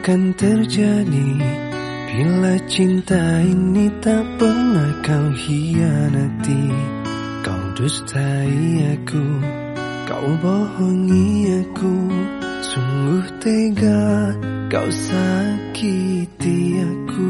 akan terjadi bila cinta ini tak pernah kau hianati? Kau dustai aku, kau bohongi aku, sungguh tega kau sakiti aku.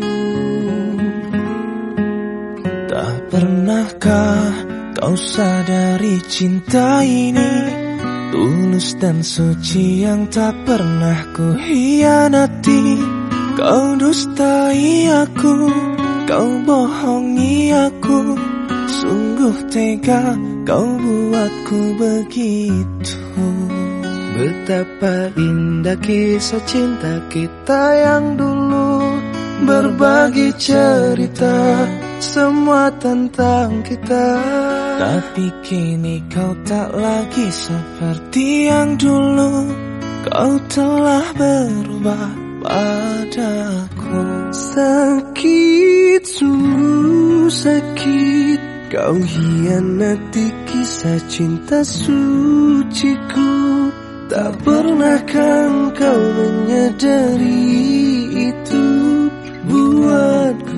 Tak pernahkah kau sadari cinta ini tulus dan suci yang tak pernah ku hianati? Kau dustai aku, kau bohongi aku, sungguh tega kau buatku begitu. Betapa indah kisah cinta kita yang dulu, berbagi cerita semua tentang kita. Tapi kini kau tak lagi seperti yang dulu, kau telah berubah padaku. Sakit, sungguh sakit, kau hianati kisah cinta suciku. Tak pernahkah kau menyadari itu, buatku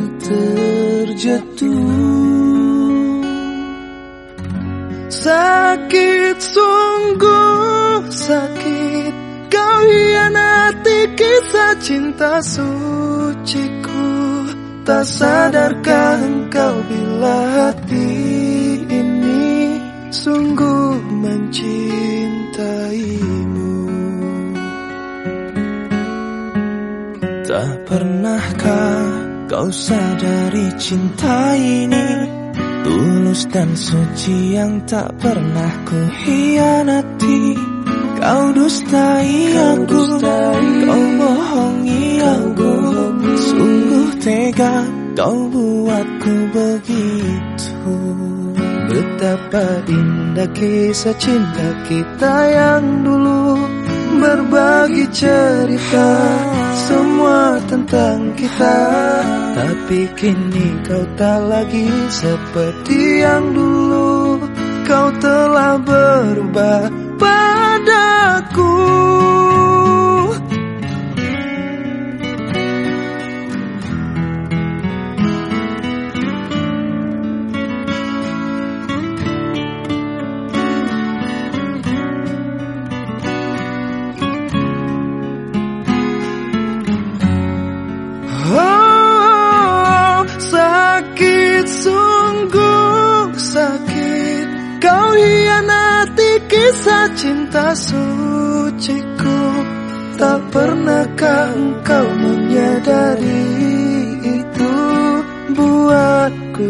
terjatuh. Sakit, sungguh sakit, kau hianati kisah cinta suciku. Tak sadarkah engkau bila hati ini sungguh mencintaimu? Tak pernahkah kau sadari cinta ini tulus dan suci yang tak pernah ku hianati? Kau dustai aku, kau bohongi aku, sungguh tega kau buatku begitu. Betapa indah kisah cinta kita yang dulu, berbagi cerita semua tentang kita. Tapi kini kau tak lagi seperti yang dulu, kau telah berubah padaku. Oh, sakit, sungguh sakit, kau hianati kisah cinta suciku. Tak pernahkah engkau menyadari itu, buatku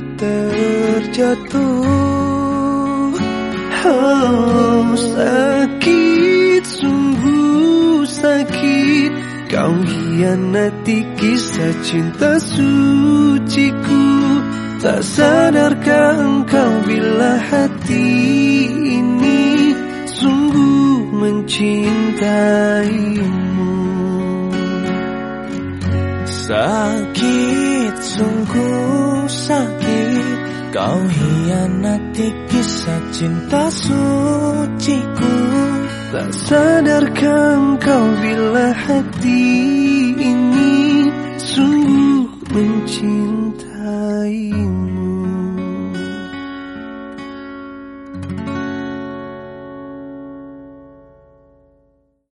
terjatuh. Oh, sakit, sungguh sakit, kau hianati kisah cinta suciku. Tak sadarkah engkau bila hati ini sungguh mencintaimu? Sakit, sungguh sakit, kau hianati kisah cinta suciku. Tak sadarkah engkau bila hati ini sungguh mencintai?